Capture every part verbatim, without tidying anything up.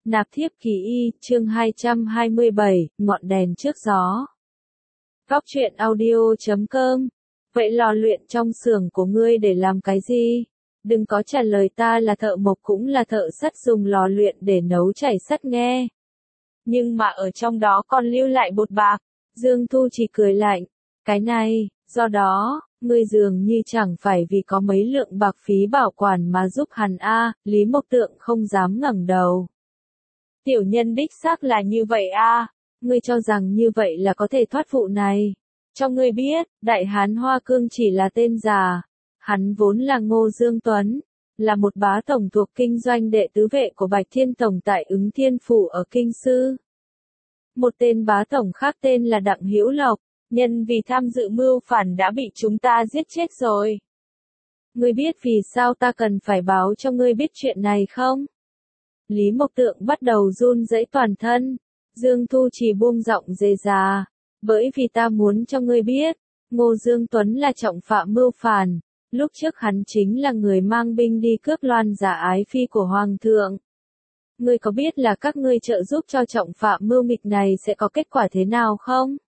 Nạp thiếp kỳ y, chương hai trăm hai mươi bảy, ngọn đèn trước gió. Góc truyện audio chấm com. Vậy lò luyện trong xưởng của ngươi để làm cái gì? Đừng có trả lời ta là thợ mộc cũng là thợ sắt dùng lò luyện để nấu chảy sắt nghe. Nhưng mà ở trong đó còn lưu lại bột bạc. Dương Thu chỉ cười lạnh. Cái này, do đó, ngươi dường như chẳng phải vì có mấy lượng bạc phí bảo quản mà giúp hắn a. Lý Mộc Tượng không dám ngẩng đầu. Tiểu nhân đích xác là như vậy a. Ngươi cho rằng như vậy là có thể thoát vụ này. Cho ngươi biết, Đại Hán Hoa Cương chỉ là tên già. Hắn vốn là Ngô Dương Tuấn, là một bá tổng thuộc kinh doanh đệ tứ vệ của Bạch Thiên Tổng tại Ứng Thiên Phủ ở Kinh Sư. Một tên bá tổng khác tên là Đặng Hữu Lộc, nhân vì tham dự mưu phản đã bị chúng ta giết chết rồi. Ngươi biết vì sao ta cần phải báo cho ngươi biết chuyện này không? Lý Mộc Tượng bắt đầu run rẩy toàn thân. Dương Thu chỉ buông giọng dề già. Bởi vì ta muốn cho ngươi biết, Ngô Dương Tuấn là trọng phạm mưu phản. Lúc trước hắn chính là người mang binh đi cướp loan giả ái phi của Hoàng thượng. Ngươi có biết là các ngươi trợ giúp cho trọng phạm mưu nghịch này sẽ có kết quả thế nào không?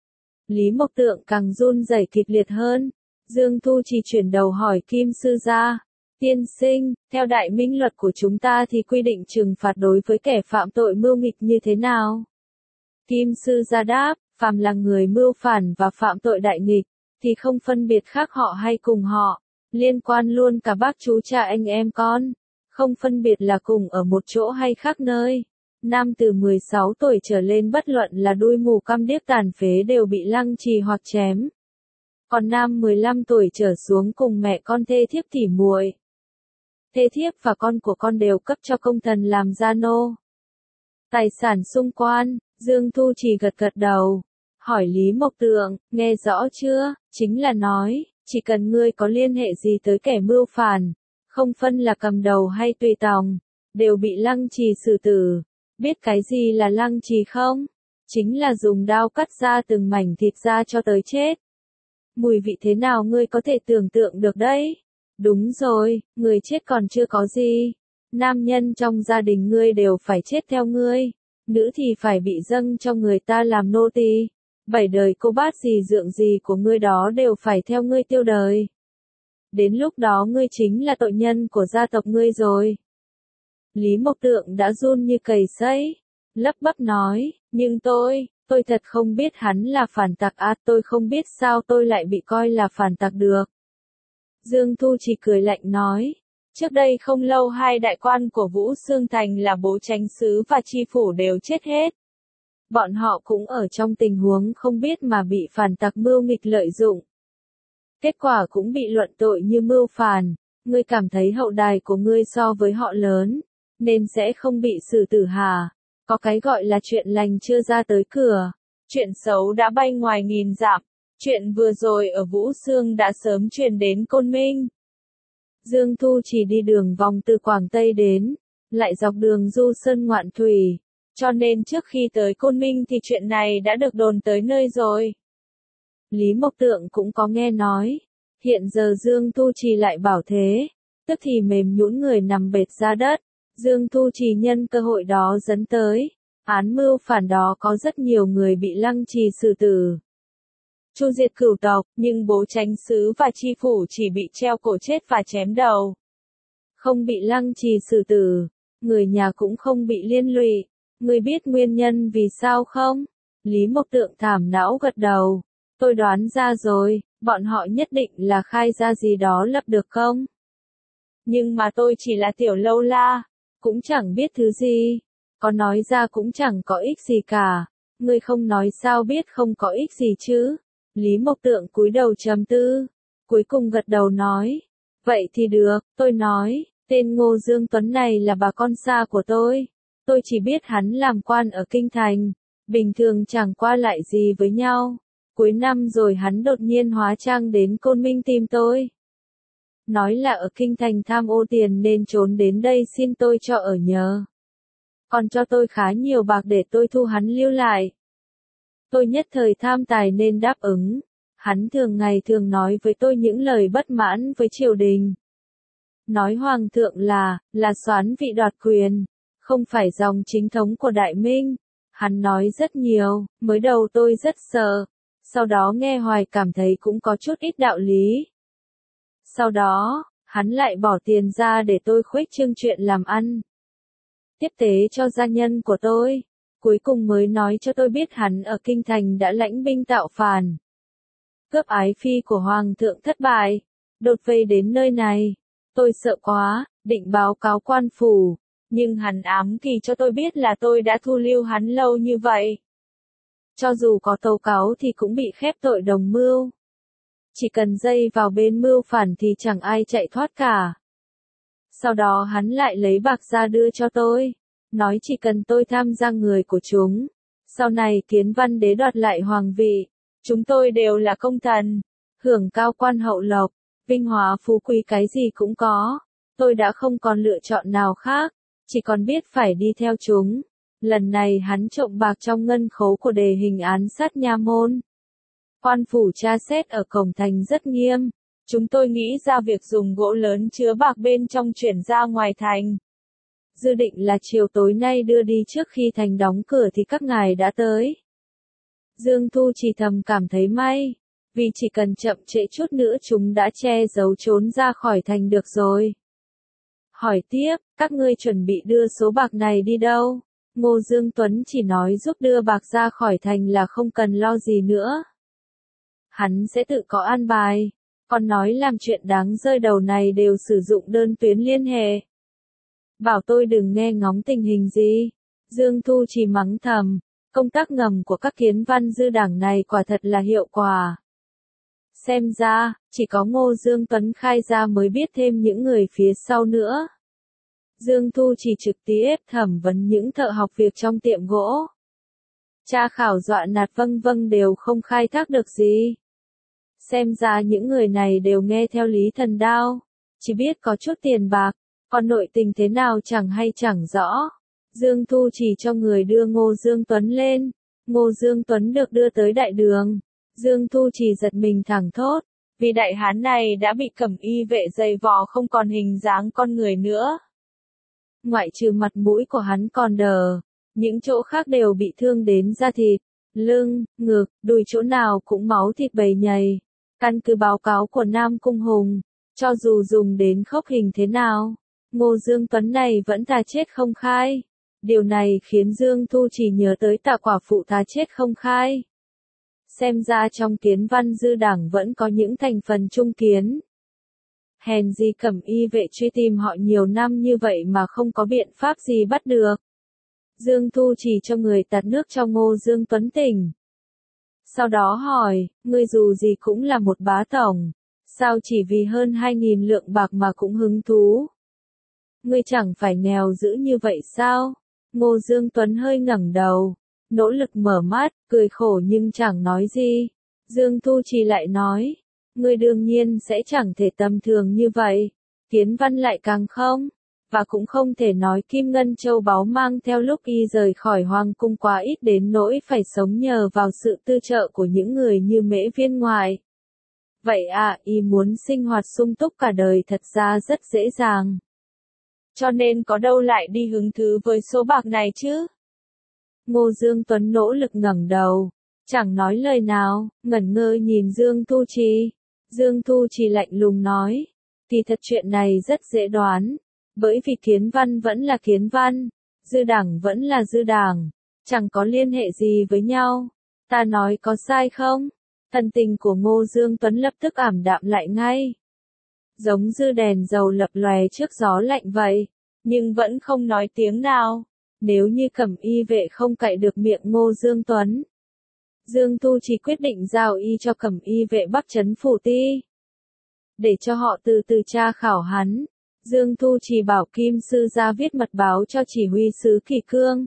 Lý Mộc Tượng càng run rẩy kịch liệt hơn. Dương Thu chỉ chuyển đầu hỏi Kim Sư gia. Tiên sinh, theo đại minh luật của chúng ta thì quy định trừng phạt đối với kẻ phạm tội mưu nghịch như thế nào? Kim Sư gia đáp, phàm là người mưu phản và phạm tội đại nghịch, thì không phân biệt khác họ hay cùng họ, liên quan luôn cả bác chú cha anh em con, không phân biệt là cùng ở một chỗ hay khác nơi. Nam từ mười sáu tuổi trở lên bất luận là đuôi mù câm điếc tàn phế đều bị lăng trì hoặc chém. Còn nam mười lăm tuổi trở xuống cùng mẹ con thê thiếp tỉ muội, thê thiếp và con của con đều cấp cho công thần làm gia nô. Tài sản xung quan, Dương Thu chỉ gật gật đầu, hỏi Lý Mộc Tượng, nghe rõ chưa? Chính là nói, chỉ cần ngươi có liên hệ gì tới kẻ mưu phản, không phân là cầm đầu hay tùy tòng, đều bị lăng trì xử tử. Biết cái gì là lăng trì không? Chính là dùng đao cắt ra từng mảnh thịt ra cho tới chết. Mùi vị thế nào ngươi có thể tưởng tượng được đấy? Đúng rồi, người chết còn chưa có gì. Nam nhân trong gia đình ngươi đều phải chết theo ngươi. Nữ thì phải bị dâng cho người ta làm nô tỳ. Bảy đời cô bát gì dượng gì của ngươi đó đều phải theo ngươi tiêu đời. Đến lúc đó ngươi chính là tội nhân của gia tộc ngươi rồi. Lý Mộc Tượng đã run như cầy sấy, lắp bắp nói, nhưng tôi, tôi thật không biết hắn là phản tặc à, tôi không biết sao tôi lại bị coi là phản tặc được. Dương Thu chỉ cười lạnh nói, trước đây không lâu hai đại quan của Vũ Xương Thành là Bố Chánh Sứ và Tri Phủ đều chết hết. Bọn họ cũng ở trong tình huống không biết mà bị phản tặc mưu nghịch lợi dụng. Kết quả cũng bị luận tội như mưu phản, ngươi cảm thấy hậu đài của ngươi so với họ lớn, nên sẽ không bị xử tử hả? Có cái gọi là chuyện lành chưa ra tới cửa, chuyện xấu đã bay ngoài nghìn dặm, chuyện vừa rồi ở Vũ Xương đã sớm truyền đến Côn Minh. Dương Thu chỉ đi đường vòng từ Quảng Tây đến, lại dọc đường du sơn ngoạn thủy, cho nên trước khi tới Côn Minh thì chuyện này đã được đồn tới nơi rồi. Lý Mộc Tượng cũng có nghe nói, hiện giờ Dương Thu Trì lại bảo thế, tức thì mềm nhũn người nằm bệt ra đất. Dương Thu Trì nhân cơ hội đó dẫn tới, án mưu phản đó có rất nhiều người bị lăng trì xử tử. Chu diệt cửu tộc, nhưng Bố Chánh Sứ và Tri Phủ chỉ bị treo cổ chết và chém đầu. Không bị lăng trì xử tử, người nhà cũng không bị liên lụy. Người biết nguyên nhân vì sao không? Lý Mộc Tượng thảm não gật đầu. Tôi đoán ra rồi, bọn họ nhất định là khai ra gì đó lập được không? Nhưng mà tôi chỉ là tiểu lâu la, cũng chẳng biết thứ gì, có nói ra cũng chẳng có ích gì cả. Ngươi không nói sao biết không có ích gì chứ? Lý Mộc Tượng cúi đầu trầm tư, cuối cùng gật đầu nói, vậy thì được, tôi nói, tên Ngô Dương Tuấn này là bà con xa của tôi. Tôi chỉ biết hắn làm quan ở Kinh Thành, bình thường chẳng qua lại gì với nhau. Cuối năm rồi hắn đột nhiên hóa trang đến Côn Minh tìm tôi. Nói là ở Kinh Thành tham ô tiền nên trốn đến đây xin tôi cho ở nhờ. Còn cho tôi khá nhiều bạc để tôi thu hắn lưu lại. Tôi nhất thời tham tài nên đáp ứng. Hắn thường ngày thường nói với tôi những lời bất mãn với triều đình. Nói hoàng thượng là, là soán vị đoạt quyền. không phải dòng chính thống của Đại Minh. Hắn nói rất nhiều, mới đầu tôi rất sợ, sau đó nghe hoài cảm thấy cũng có chút ít đạo lý. Sau đó, hắn lại bỏ tiền ra để tôi khuếch trương chuyện làm ăn, tiếp tế cho gia nhân của tôi, cuối cùng mới nói cho tôi biết hắn ở Kinh Thành đã lãnh binh tạo phản. Cướp ái phi của Hoàng thượng thất bại, đột vây đến nơi này. Tôi sợ quá, định báo cáo quan phủ, nhưng hắn ám kỳ cho tôi biết là tôi đã thu lưu hắn lâu như vậy. Cho dù có tố cáo thì cũng bị khép tội đồng mưu. Chỉ cần dây vào bên mưu phản thì chẳng ai chạy thoát cả. Sau đó hắn lại lấy bạc ra đưa cho tôi, nói chỉ cần tôi tham gia người của chúng, sau này Kiến Văn đế đoạt lại hoàng vị, chúng tôi đều là công thần, hưởng cao quan hậu lộc, vinh hóa phú quý cái gì cũng có. Tôi đã không còn lựa chọn nào khác, chỉ còn biết phải đi theo chúng. Lần này hắn trộm bạc trong ngân khố của đề hình án sát nha môn. Quan phủ tra xét ở cổng thành rất nghiêm. Chúng tôi nghĩ ra việc dùng gỗ lớn chứa bạc bên trong chuyển ra ngoài thành. Dự định là chiều tối nay đưa đi trước khi thành đóng cửa thì các ngài đã tới. Dương Thu chỉ thầm cảm thấy may, vì chỉ cần chậm trễ chút nữa chúng đã che giấu trốn ra khỏi thành được rồi. Hỏi tiếp, các ngươi chuẩn bị đưa số bạc này đi đâu? Ngô Dương Tuấn chỉ nói giúp đưa bạc ra khỏi thành là không cần lo gì nữa. Hắn sẽ tự có an bài, còn nói làm chuyện đáng rơi đầu này đều sử dụng đơn tuyến liên hệ. Bảo tôi đừng nghe ngóng tình hình gì. Dương Thu chỉ mắng thầm, công tác ngầm của các Kiến Văn dư đảng này quả thật là hiệu quả. Xem ra, chỉ có Ngô Dương Tuấn khai ra mới biết thêm những người phía sau nữa. Dương Thu chỉ trực tiếp thẩm vấn những thợ học việc trong tiệm gỗ. Tra khảo dọa nạt vâng vâng đều không khai thác được gì. Xem ra những người này đều nghe theo Lý Thần Đao, chỉ biết có chút tiền bạc, còn nội tình thế nào chẳng hay chẳng rõ. Dương Thu chỉ cho người đưa Ngô Dương Tuấn lên. Ngô Dương Tuấn được đưa tới đại đường. Dương Thu chỉ giật mình thẳng thốt, vì đại hán này đã bị cẩm y vệ dày vò không còn hình dáng con người nữa. Ngoại trừ mặt mũi của hắn còn đờ, những chỗ khác đều bị thương đến da thịt, lưng, ngực, đùi chỗ nào cũng máu thịt bầy nhầy. Căn cứ báo cáo của Nam Cung Hùng, cho dù dùng đến khốc hình thế nào, Ngô Dương Tuấn này vẫn thà chết không khai. Điều này khiến Dương Thu chỉ nhớ tới Tạ quả phụ thà chết không khai. Xem ra trong Kiến Văn dư đảng vẫn có những thành phần trung kiến. Hèn gì cẩm y vệ truy tìm họ nhiều năm như vậy mà không có biện pháp gì bắt được. Dương Thu chỉ cho người tạt nước cho Ngô Dương Tuấn tỉnh. Sau đó hỏi, ngươi dù gì cũng là một bá tổng, sao chỉ vì hơn hai nghìn lượng bạc mà cũng hứng thú? Ngươi chẳng phải nghèo dữ như vậy sao? Ngô Dương Tuấn hơi ngẩng đầu, nỗ lực mở mắt, cười khổ nhưng chẳng nói gì. Dương Thu chỉ lại nói, ngươi đương nhiên sẽ chẳng thể tầm thường như vậy, Kiến Văn lại càng không, và cũng không thể nói kim ngân châu báu mang theo lúc y rời khỏi hoàng cung quá ít đến nỗi phải sống nhờ vào sự tư trợ của những người như Mễ Viên ngoại. Vậy à, y muốn sinh hoạt sung túc cả đời thật ra rất dễ dàng. Cho nên có đâu lại đi hứng thú với số bạc này chứ? Ngô Dương Tuấn nỗ lực ngẩng đầu, chẳng nói lời nào, ngẩn ngơ nhìn Dương Thu Trì. Dương Thu Trì lạnh lùng nói, kỳ thật chuyện này rất dễ đoán, bởi vì Kiến Văn vẫn là Kiến Văn, dư đảng vẫn là dư đảng, chẳng có liên hệ gì với nhau. Ta nói có sai không? Thần tình của Ngô Dương Tuấn lập tức ảm đạm lại ngay. Giống như đèn dầu lập lòe trước gió lạnh vậy, nhưng vẫn không nói tiếng nào. Nếu như cẩm y vệ không cậy được miệng Ngô Dương Tuấn, Dương Thu chỉ quyết định giao y cho cẩm y vệ Bắc Trấn Phủ Ti, để cho họ từ từ tra khảo hắn. Dương Thu chỉ bảo Kim Sư ra viết mật báo cho chỉ huy sứ Kỳ Cương,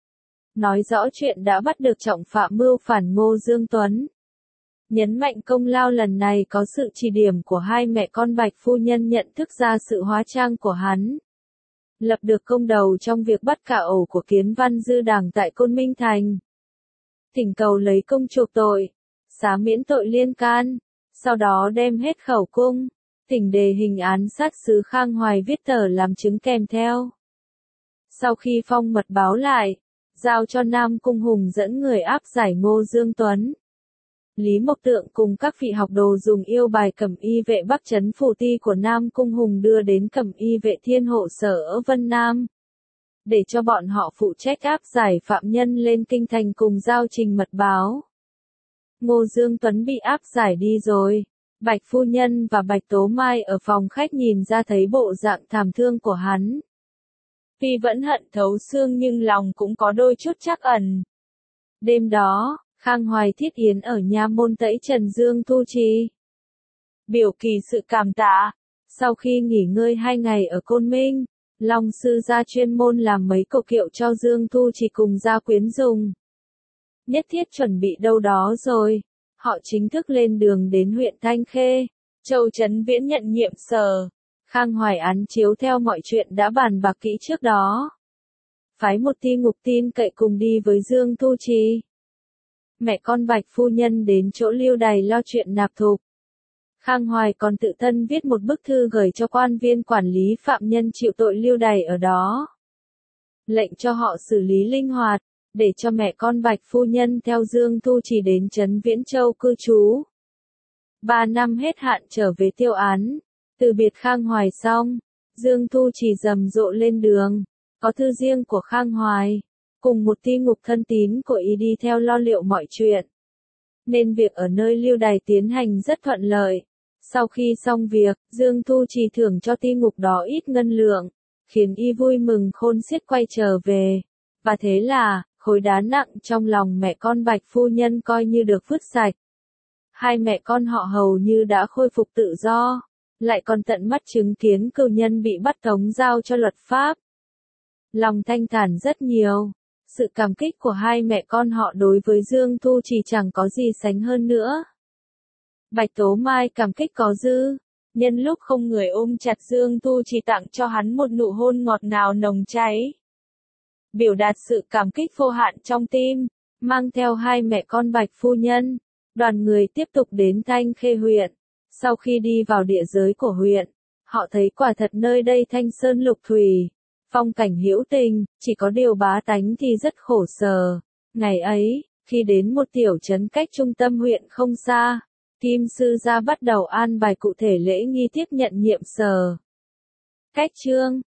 nói rõ chuyện đã bắt được trọng phạm mưu phản Ngô Dương Tuấn. Nhấn mạnh công lao lần này có sự chỉ điểm của hai mẹ con Bạch phu nhân nhận thức ra sự hóa trang của hắn. Lập được công đầu trong việc bắt cả ổ của Kiến Văn dư đảng tại Côn Minh Thành. Thỉnh cầu lấy công chuộc tội, xá miễn tội liên can, sau đó đem hết khẩu cung, thỉnh đề hình án sát sứ Khang Hoài viết tờ làm chứng kèm theo. Sau khi phong mật báo lại, giao cho Nam Cung Hùng dẫn người áp giải Ngô Dương Tuấn. Lý Mộc Tượng cùng các vị học đồ dùng yêu bài cẩm y vệ Bắc Trấn phủ ti của Nam Cung Hùng đưa đến cẩm y vệ thiên hộ sở ở Vân Nam. Để cho bọn họ phụ trách áp giải phạm nhân lên kinh thành cùng giao trình mật báo. Ngô Dương Tuấn bị áp giải đi rồi. Bạch Phu Nhân và Bạch Tố Mai ở phòng khách nhìn ra thấy bộ dạng thảm thương của hắn. Tuy vẫn hận thấu xương nhưng lòng cũng có đôi chút trắc ẩn. Đêm đó, Khang Hoài Thiết Yến ở nha môn tẫy Trần Dương Thu Trì. Biểu kỳ sự cảm tạ. Sau khi nghỉ ngơi hai ngày ở Côn Minh, Long Sư gia chuyên môn làm mấy cục kiệu cho Dương Thu Trì cùng gia quyến dùng. Nhất thiết chuẩn bị đâu đó rồi. Họ chính thức lên đường đến huyện Thanh Khê, Châu Trấn Viễn nhận nhiệm sở. Khang Hoài án chiếu theo mọi chuyện đã bàn bạc kỹ trước đó. Phái một ti ngục tin cậy cùng đi với Dương Thu Trì. Mẹ con Bạch Phu Nhân đến chỗ Lưu Đày lo chuyện nạp thục. Khang Hoài còn tự thân viết một bức thư gửi cho quan viên quản lý phạm nhân chịu tội Lưu Đày ở đó. Lệnh cho họ xử lý linh hoạt, để cho mẹ con Bạch Phu Nhân theo Dương Thu Trì đến Trấn Viễn Châu cư trú. Ba năm hết hạn trở về tiêu án. Từ biệt Khang Hoài xong, Dương Thu Trì rầm rộ lên đường. Có thư riêng của Khang Hoài, cùng một ti ngục thân tín của y đi theo lo liệu mọi chuyện. Nên việc ở nơi Lưu Đày tiến hành rất thuận lợi. Sau khi xong việc, Dương Thu Trì thưởng cho ti ngục đó ít ngân lượng, khiến y vui mừng khôn xiết quay trở về. Và thế là, khối đá nặng trong lòng mẹ con Bạch Phu Nhân coi như được vứt sạch. Hai mẹ con họ hầu như đã khôi phục tự do, lại còn tận mắt chứng kiến cừu nhân bị bắt tống giao cho luật pháp. Lòng thanh thản rất nhiều. Sự cảm kích của hai mẹ con họ đối với Dương Thu Trì chẳng có gì sánh hơn nữa. Bạch Tố Mai cảm kích có dư. Nhân lúc không người ôm chặt Dương Thu Trì tặng cho hắn một nụ hôn ngọt ngào nồng cháy. Biểu đạt sự cảm kích vô hạn trong tim, mang theo hai mẹ con Bạch Phu Nhân, đoàn người tiếp tục đến Thanh Khê huyện. Sau khi đi vào địa giới của huyện, họ thấy quả thật nơi đây thanh sơn lục thủy, phong cảnh hữu tình, chỉ có điều bá tánh thì rất khổ sở. Ngày ấy, khi đến một tiểu trấn cách trung tâm huyện không xa, Kim Sư gia bắt đầu an bài cụ thể lễ nghi tiếp nhận nhiệm sở. Cách chương